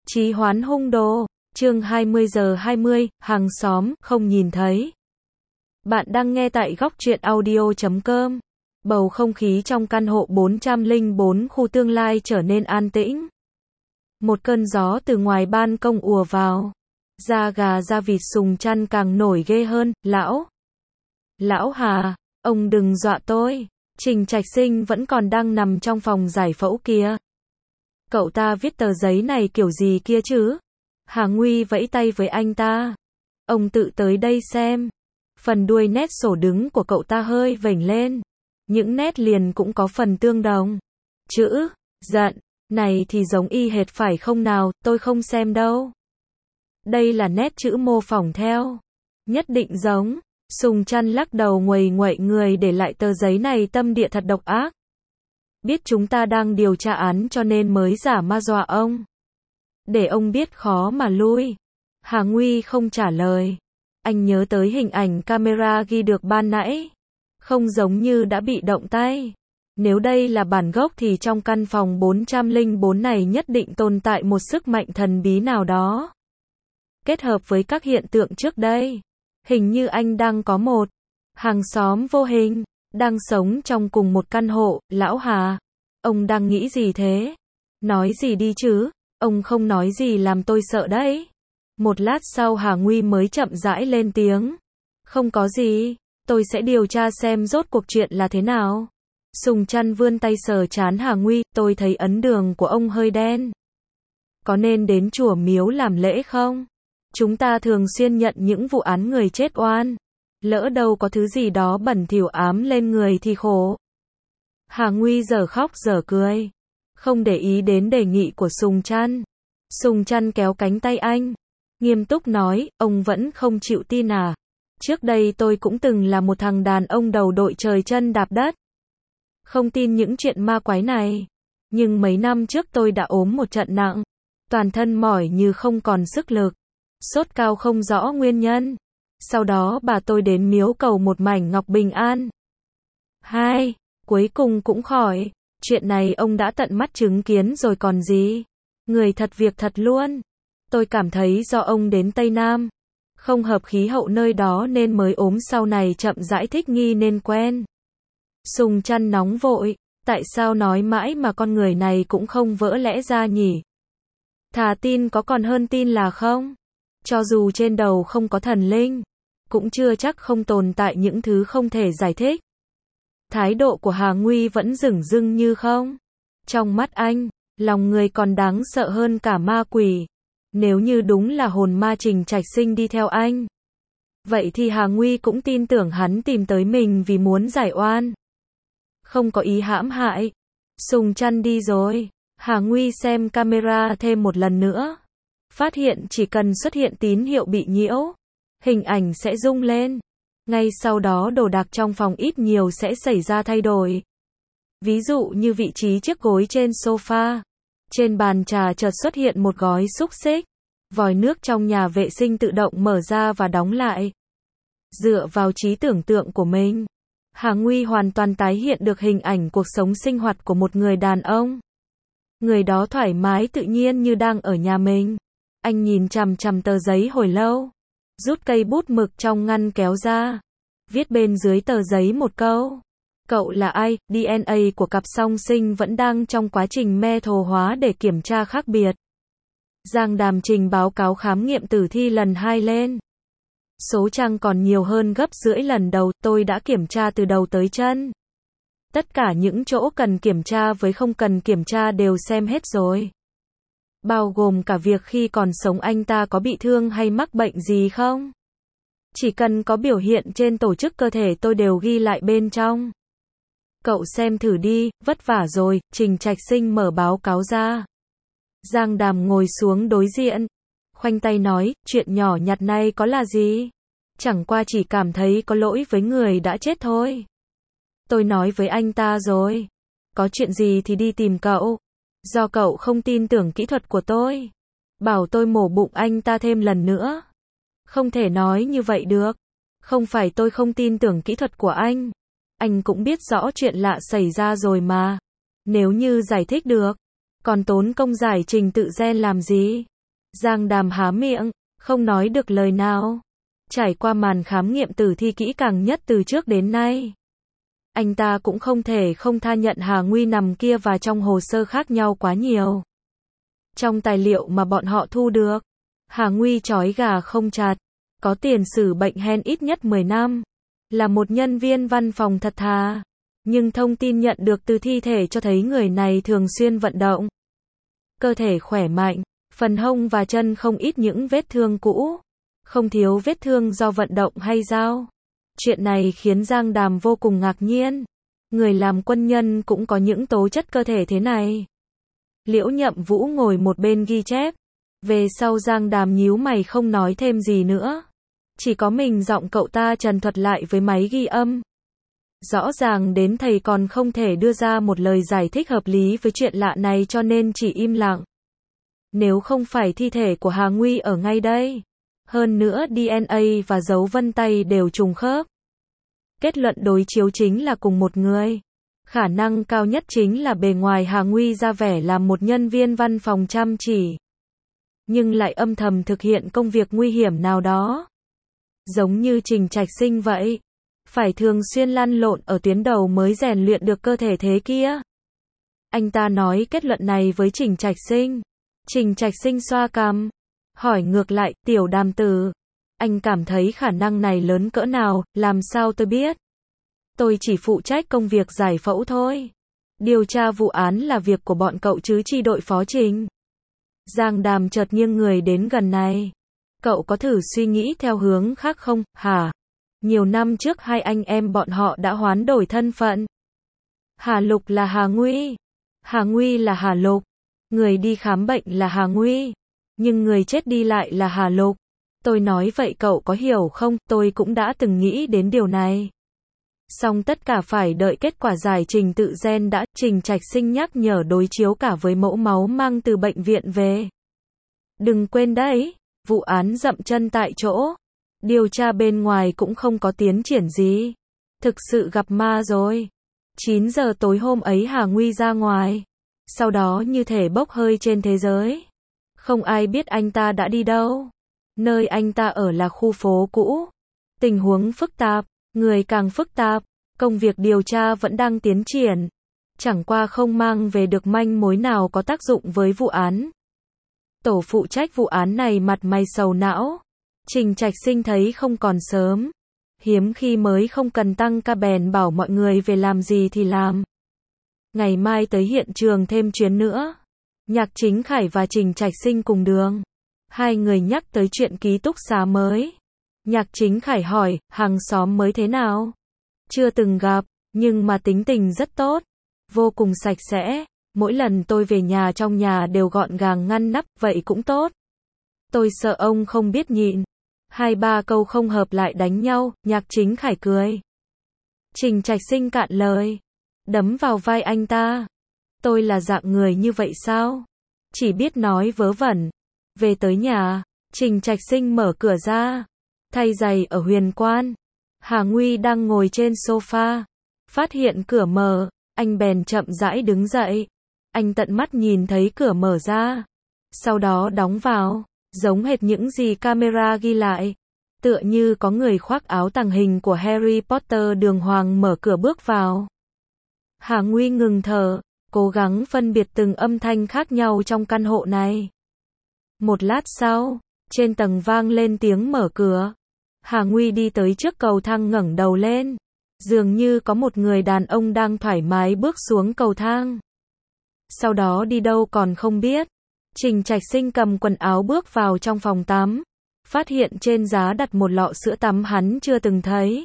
Trì hoãn hung đồ, chương 20:20, hàng xóm, không nhìn thấy. Bạn đang nghe tại góc truyện audio.com. Bầu không khí trong căn hộ 404 khu tương lai trở nên an tĩnh. Một cơn gió từ ngoài ban công ùa vào. Da gà da vịt Sùng Trăn càng nổi ghê hơn, Lão Hà, ông đừng dọa tôi. Trình Trạch Sinh vẫn còn đang nằm trong phòng giải phẫu kia. Cậu ta viết tờ giấy này kiểu gì kia chứ? Hà Nguy vẫy tay với anh ta. Ông tự tới đây xem. Phần đuôi nét sổ đứng của cậu ta hơi vểnh lên. Những nét liền cũng có phần tương đồng. Chữ, giận, này thì giống y hệt phải không nào, tôi không xem đâu. Đây là nét chữ mô phỏng theo. Nhất định giống. Sùng Trăn lắc đầu nguầy nguậy người để lại tờ giấy này tâm địa thật độc ác. Biết chúng ta đang điều tra án cho nên mới giả ma dọa ông. Để ông biết khó mà lui. Hà Nguy không trả lời. Anh nhớ tới hình ảnh camera ghi được ban nãy. Không giống như đã bị động tay. Nếu đây là bản gốc thì trong căn phòng 404 này nhất định tồn tại một sức mạnh thần bí nào đó. Kết hợp với các hiện tượng trước đây. Hình như anh đang có một hàng xóm vô hình, đang sống trong cùng một căn hộ. Lão Hà, ông đang nghĩ gì thế? Nói gì đi chứ, ông không nói gì làm tôi sợ đấy. Một lát sau Hà Nguy mới chậm rãi lên tiếng. Không có gì, tôi sẽ điều tra xem rốt cuộc chuyện là thế nào. Sùng Trăn vươn tay sờ trán Hà Nguy, tôi thấy ấn đường của ông hơi đen. Có nên đến chùa miếu làm lễ không? Chúng ta thường xuyên nhận những vụ án người chết oan. Lỡ đâu có thứ gì đó bẩn thỉu ám lên người thì khổ. Hà Nguy giờ khóc giờ cười. Không để ý đến đề nghị của Sùng Trăn. Sùng Trăn kéo cánh tay anh. Nghiêm túc nói, ông vẫn không chịu tin à? Trước đây tôi cũng từng là một thằng đàn ông đầu đội trời chân đạp đất. Không tin những chuyện ma quái này. Nhưng mấy năm trước tôi đã ốm một trận nặng. Toàn thân mỏi như không còn sức lực. Sốt cao không rõ nguyên nhân. Sau đó bà tôi đến miếu cầu một mảnh ngọc bình an. Cuối cùng cũng khỏi. Chuyện này ông đã tận mắt chứng kiến rồi còn gì. Người thật việc thật luôn. Tôi cảm thấy do ông đến Tây Nam. Không hợp khí hậu nơi đó nên mới ốm, sau này chậm rãi thích nghi nên quen. Sùng Trăn nóng vội. Tại sao nói mãi mà con người này cũng không vỡ lẽ ra nhỉ? Thà tin có còn hơn tin là không. Cho dù trên đầu không có thần linh, cũng chưa chắc không tồn tại những thứ không thể giải thích. Thái độ của Hà Nguy vẫn dửng dưng như không. Trong mắt anh, lòng người còn đáng sợ hơn cả ma quỷ. Nếu như đúng là hồn ma Trình Trạch Sinh đi theo anh, vậy thì Hà Nguy cũng tin tưởng hắn tìm tới mình vì muốn giải oan. Không có ý hãm hại. Sùng Trăn đi rồi. Hà Nguy xem camera thêm một lần nữa. Phát hiện chỉ cần xuất hiện tín hiệu bị nhiễu, hình ảnh sẽ rung lên. Ngay sau đó đồ đạc trong phòng ít nhiều sẽ xảy ra thay đổi. Ví dụ như vị trí chiếc gối trên sofa. Trên bàn trà chợt xuất hiện một gói xúc xích. Vòi nước trong nhà vệ sinh tự động mở ra và đóng lại. Dựa vào trí tưởng tượng của mình, Hà Nguy hoàn toàn tái hiện được hình ảnh cuộc sống sinh hoạt của một người đàn ông. Người đó thoải mái tự nhiên như đang ở nhà mình. Anh nhìn chằm chằm tờ giấy hồi lâu. Rút cây bút mực trong ngăn kéo ra. Viết bên dưới tờ giấy một câu. Cậu là ai? DNA của cặp song sinh vẫn đang trong quá trình metal hóa để kiểm tra khác biệt. Giang Đàm trình báo cáo khám nghiệm tử thi lần 2 lên. Số trang còn nhiều hơn gấp rưỡi lần đầu, tôi đã kiểm tra từ đầu tới chân. Tất cả những chỗ cần kiểm tra với không cần kiểm tra đều xem hết rồi. Bao gồm cả việc khi còn sống anh ta có bị thương hay mắc bệnh gì không. Chỉ cần có biểu hiện trên tổ chức cơ thể tôi đều ghi lại bên trong. Cậu xem thử đi, vất vả rồi. Trình Trạch Sinh mở báo cáo ra. Giang Đàm ngồi xuống đối diện. Khoanh tay nói, chuyện nhỏ nhặt này có là gì? Chẳng qua chỉ cảm thấy có lỗi với người đã chết thôi. Tôi nói với anh ta rồi. Có chuyện gì thì đi tìm cậu. Do cậu không tin tưởng kỹ thuật của tôi. Bảo tôi mổ bụng anh ta thêm lần nữa. Không thể nói như vậy được. Không phải tôi không tin tưởng kỹ thuật của anh. Anh cũng biết rõ chuyện lạ xảy ra rồi mà. Nếu như giải thích được, còn tốn công giải trình tự gen làm gì? Giang Đàm há miệng, không nói được lời nào. Trải qua màn khám nghiệm tử thi kỹ càng nhất từ trước đến nay, anh ta cũng không thể không tha nhận Hà Nguy nằm kia và trong hồ sơ khác nhau quá nhiều. Trong tài liệu mà bọn họ thu được, Hà Nguy trói gà không chặt, có tiền sử bệnh hen ít nhất 10 năm, là một nhân viên văn phòng thật thà. Nhưng thông tin nhận được từ thi thể cho thấy người này thường xuyên vận động. Cơ thể khỏe mạnh, phần hông và chân không ít những vết thương cũ, không thiếu vết thương do vận động hay dao. Chuyện này khiến Giang Đàm vô cùng ngạc nhiên. Người làm quân nhân cũng có những tố chất cơ thể thế này. Liễu Nhậm Vũ ngồi một bên ghi chép. Về sau Giang Đàm nhíu mày không nói thêm gì nữa. Chỉ có mình giọng cậu ta trần thuật lại với máy ghi âm. Rõ ràng đến thầy còn không thể đưa ra một lời giải thích hợp lý với chuyện lạ này cho nên chỉ im lặng. Nếu không phải thi thể của Hà Nguy ở ngay đây, hơn nữa DNA và dấu vân tay đều trùng khớp, kết luận đối chiếu chính là cùng một người. Khả năng cao nhất chính là bề ngoài Hà Nguy ra vẻ là một nhân viên văn phòng chăm chỉ, nhưng lại âm thầm thực hiện công việc nguy hiểm nào đó. Giống như Trình Trạch Sinh vậy, phải thường xuyên lăn lộn ở tuyến đầu mới rèn luyện được cơ thể thế kia. Anh ta nói kết luận này với Trình Trạch Sinh. Trình Trạch Sinh xoa cằm, hỏi ngược lại, Tiểu Đàm tử, anh cảm thấy khả năng này lớn cỡ nào, làm sao tôi biết? Tôi chỉ phụ trách công việc giải phẫu thôi. Điều tra vụ án là việc của bọn cậu chứ chi đội phó Trình. Giang Đàm chợt nghiêng người đến gần này. Cậu có thử suy nghĩ theo hướng khác không, hả? Nhiều năm trước hai anh em bọn họ đã hoán đổi thân phận. Hà Lục là Hà Nguy, Hà Nguy là Hà Lục. Người đi khám bệnh là Hà Nguy, nhưng người chết đi lại là Hà Lục. Tôi nói vậy cậu có hiểu không? Tôi cũng đã từng nghĩ đến điều này. Song tất cả phải đợi kết quả giải trình tự gen đã. Trình Trạch Sinh nhắc nhở đối chiếu cả với mẫu máu mang từ bệnh viện về. Đừng quên đấy, vụ án dậm chân tại chỗ. Điều tra bên ngoài cũng không có tiến triển gì. Thực sự gặp ma rồi. 9 giờ tối hôm ấy Hà Nguy ra ngoài. Sau đó như thể bốc hơi trên thế giới. Không ai biết anh ta đã đi đâu. Nơi anh ta ở là khu phố cũ. Tình huống phức tạp, người càng phức tạp, công việc điều tra vẫn đang tiến triển. Chẳng qua không mang về được manh mối nào có tác dụng với vụ án. Tổ phụ trách vụ án này mặt mày sầu não. Trình Trạch Sinh thấy không còn sớm. Hiếm khi mới không cần tăng ca bèn bảo mọi người về làm gì thì làm. Ngày mai tới hiện trường thêm chuyến nữa. Nhạc Chính Khải và Trình Trạch Sinh cùng đường. Hai người nhắc tới chuyện ký túc xá mới. Nhạc Chính Khải hỏi, hàng xóm mới thế nào? Chưa từng gặp, nhưng mà tính tình rất tốt. Vô cùng sạch sẽ. Mỗi lần tôi về nhà trong nhà đều gọn gàng ngăn nắp, vậy cũng tốt. Tôi sợ ông không biết nhịn. 2-3 câu không hợp lại đánh nhau, Nhạc Chính Khải cười. Trình Trạch Sinh cạn lời. Đấm vào vai anh ta. Tôi là dạng người như vậy sao? Chỉ biết nói vớ vẩn. Về tới nhà, Trình Trạch Sinh mở cửa ra. Thay giày ở Huyền Quan. Hà Nguy đang ngồi trên sofa. Phát hiện cửa mở, anh bèn chậm rãi đứng dậy. Anh tận mắt nhìn thấy cửa mở ra. Sau đó đóng vào. Giống hệt những gì camera ghi lại. Tựa như có người khoác áo tàng hình của Harry Potter đường hoàng mở cửa bước vào. Hà Nguy ngừng thở, cố gắng phân biệt từng âm thanh khác nhau trong căn hộ này. Một lát sau, trên tầng vang lên tiếng mở cửa. Hà Nguy đi tới trước cầu thang ngẩng đầu lên. Dường như có một người đàn ông đang thoải mái bước xuống cầu thang. Sau đó đi đâu còn không biết. Trình Trạch Sinh cầm quần áo bước vào trong phòng tắm. Phát hiện trên giá đặt một lọ sữa tắm hắn chưa từng thấy.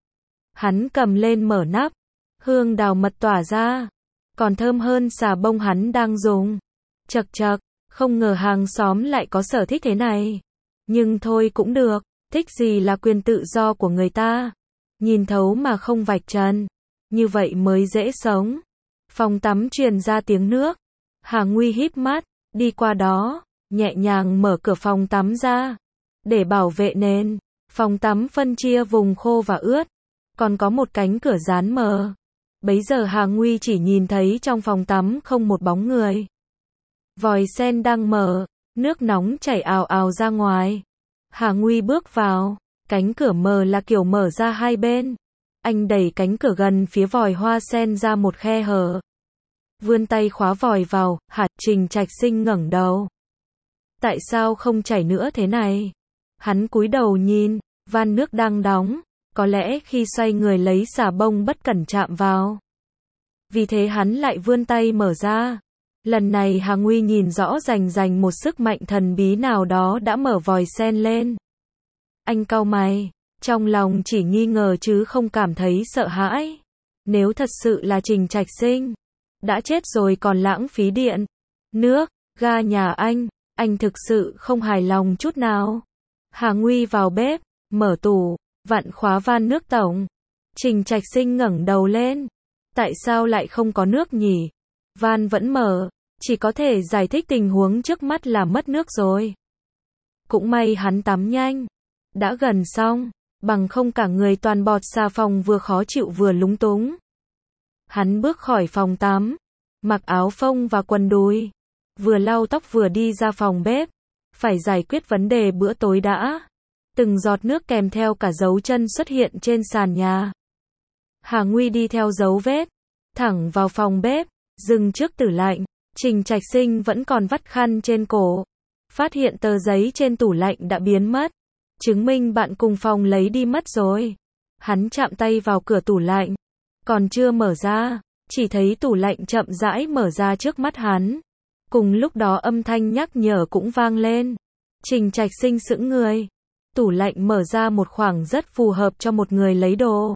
Hắn cầm lên mở nắp. Hương đào mật tỏa ra. Còn thơm hơn xà bông hắn đang dùng. Chậc chậc, không ngờ hàng xóm lại có sở thích thế này. Nhưng thôi cũng được, thích gì là quyền tự do của người ta. Nhìn thấu mà không vạch trần. Như vậy mới dễ sống. Phòng tắm truyền ra tiếng nước. Hà Nguy híp mắt, đi qua đó, nhẹ nhàng mở cửa phòng tắm ra. Để bảo vệ nền, phòng tắm phân chia vùng khô và ướt. Còn có một cánh cửa dán mờ. Bấy giờ Hà Nguy chỉ nhìn thấy trong phòng tắm không một bóng người. Vòi sen đang mở, Nước nóng chảy ào ào ra ngoài. Hà Nguy bước vào, cánh cửa mở là kiểu mở ra hai bên. Anh đẩy cánh cửa gần phía vòi hoa sen ra một khe hở. Vươn tay khóa vòi vào, Trình Trạch Sinh ngẩng đầu. Tại sao không chảy nữa thế này? Hắn cúi đầu nhìn, van nước đang đóng, có lẽ khi xoay người lấy xà bông bất cẩn chạm vào. Vì thế hắn lại vươn tay mở ra. Lần này Hà Nguy nhìn rõ rành một sức mạnh thần bí nào đó đã mở vòi sen lên. Anh cau mày, trong lòng chỉ nghi ngờ chứ không cảm thấy sợ hãi. Nếu thật sự là Trình Trạch Sinh, đã chết rồi còn lãng phí điện, nước, ga nhà anh thực sự không hài lòng chút nào. Hà Nguy vào bếp, mở tủ, vặn khóa van nước tổng. Trình Trạch Sinh ngẩng đầu lên. Tại sao lại không có nước nhỉ? Van vẫn mở, chỉ có thể giải thích tình huống trước mắt là mất nước rồi. Cũng may hắn tắm nhanh, đã gần xong, bằng không cả người toàn bọt xà phòng vừa khó chịu vừa lúng túng. Hắn bước khỏi phòng tắm, mặc áo phông và quần đùi, vừa lau tóc vừa đi ra phòng bếp, phải giải quyết vấn đề bữa tối đã. Từng giọt nước kèm theo cả dấu chân xuất hiện trên sàn nhà. Hà Nguy đi theo dấu vết, thẳng vào phòng bếp, dừng trước tủ lạnh. Trình Trạch Sinh vẫn còn vắt khăn trên cổ, phát hiện tờ giấy trên tủ lạnh đã biến mất, chứng minh bạn cùng phòng lấy đi mất rồi. Hắn chạm tay vào cửa tủ lạnh, còn chưa mở ra, chỉ thấy tủ lạnh chậm rãi mở ra trước mắt hắn. Cùng lúc đó âm thanh nhắc nhở cũng vang lên. Trình Trạch Sinh sững người. Tủ lạnh mở ra một khoảng rất phù hợp cho một người lấy đồ.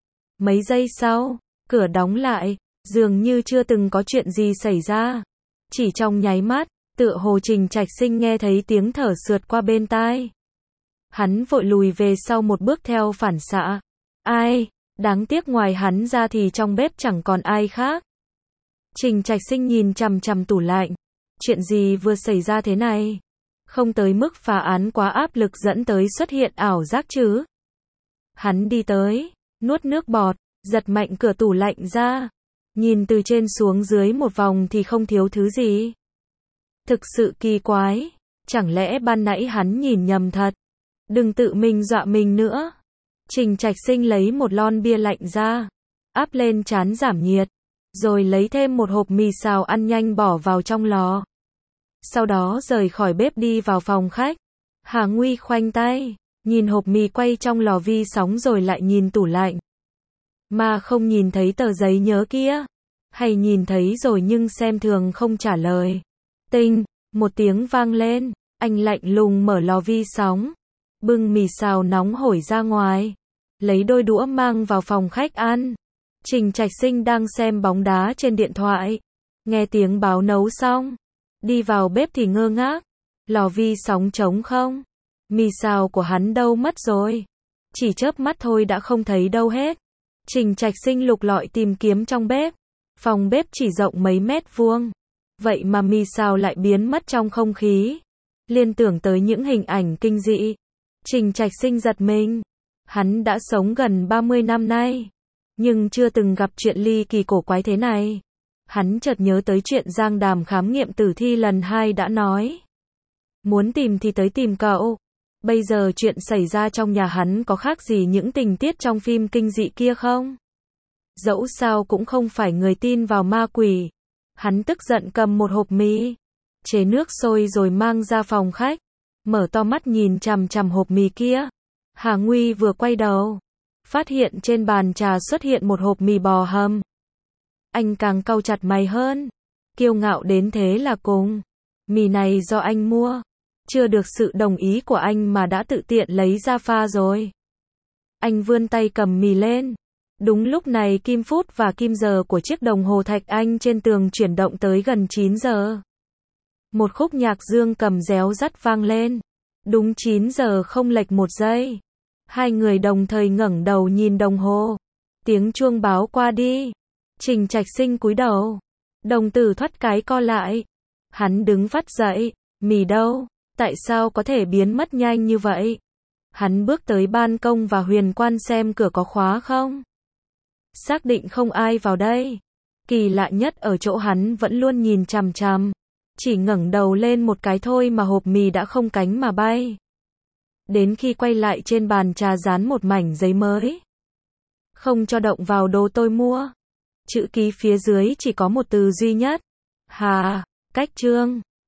Mấy giây sau, cửa đóng lại, dường như chưa từng có chuyện gì xảy ra. Chỉ trong nháy mắt, tựa hồ Trình Trạch Sinh nghe thấy tiếng thở sượt qua bên tai. Hắn vội lùi về sau một bước theo phản xạ. Ai? Đáng tiếc ngoài hắn ra thì trong bếp chẳng còn ai khác. Trình Trạch Sinh nhìn chằm chằm tủ lạnh. Chuyện gì vừa xảy ra thế này? Không tới mức phá án quá áp lực dẫn tới xuất hiện ảo giác chứ? Hắn đi tới, nuốt nước bọt, giật mạnh cửa tủ lạnh ra. Nhìn từ trên xuống dưới một vòng thì không thiếu thứ gì. Thực sự kỳ quái. Chẳng lẽ ban nãy hắn nhìn nhầm thật? Đừng tự mình dọa mình nữa. Trình Trạch Sinh lấy một lon bia lạnh ra, áp lên trán giảm nhiệt, rồi lấy thêm một hộp mì xào ăn nhanh bỏ vào trong lò. Sau đó rời khỏi bếp đi vào phòng khách. Hà Nguy khoanh tay, nhìn hộp mì quay trong lò vi sóng rồi lại nhìn tủ lạnh. Mà không nhìn thấy tờ giấy nhớ kia, hay nhìn thấy rồi nhưng xem thường không trả lời. Tinh, một tiếng vang lên, anh lạnh lùng mở lò vi sóng, bưng mì xào nóng hổi ra ngoài, lấy đôi đũa mang vào phòng khách ăn. Trình Trạch Sinh đang xem bóng đá trên điện thoại, nghe tiếng báo nấu xong, đi vào bếp thì ngơ ngác, lò vi sóng trống không, mì xào của hắn đâu mất rồi, chỉ chớp mắt thôi đã không thấy đâu hết. Trình Trạch Sinh lục lọi tìm kiếm trong bếp, phòng bếp chỉ rộng mấy mét vuông, vậy mà mì xào lại biến mất trong không khí. Liên tưởng tới những hình ảnh kinh dị, Trình Trạch Sinh giật mình. Hắn đã sống gần 30 năm nay, nhưng chưa từng gặp chuyện ly kỳ cổ quái thế này. Hắn chợt nhớ tới chuyện Giang Đàm khám nghiệm tử thi lần 2 đã nói. Muốn tìm thì tới tìm cậu. Bây giờ chuyện xảy ra trong nhà hắn có khác gì những tình tiết trong phim kinh dị kia không? Dẫu sao cũng không phải người tin vào ma quỷ. Hắn tức giận cầm một hộp mì, chế nước sôi rồi mang ra phòng khách, mở to mắt nhìn chằm chằm hộp mì kia. Hà Nguy vừa quay đầu, phát hiện trên bàn trà xuất hiện một hộp mì bò hầm. Anh càng cau chặt mày hơn, kiêu ngạo đến thế là cùng. Mì này do anh mua, chưa được sự đồng ý của anh mà đã tự tiện lấy ra pha rồi. Anh vươn tay cầm mì lên. Đúng lúc này kim phút và kim giờ của chiếc đồng hồ thạch anh trên tường chuyển động tới gần 9 giờ. Một khúc nhạc dương cầm réo rắt vang lên. Đúng 9 giờ không lệch một giây. Hai người đồng thời ngẩng đầu nhìn đồng hồ. Tiếng chuông báo qua đi. Trình Trạch Sinh cúi đầu. Đồng tử thoát cái co lại. Hắn đứng phắt dậy. Mì đâu? Tại sao có thể biến mất nhanh như vậy? Hắn bước tới ban công và huyền quan xem cửa có khóa không. Xác định không ai vào đây. Kỳ lạ nhất ở chỗ hắn vẫn luôn nhìn chằm chằm. Chỉ ngẩng đầu lên một cái thôi mà hộp mì đã không cánh mà bay. Đến khi quay lại trên bàn trà dán một mảnh giấy mới. Không cho động vào đồ tôi mua. Chữ ký phía dưới chỉ có một từ duy nhất. Hà, cách chương.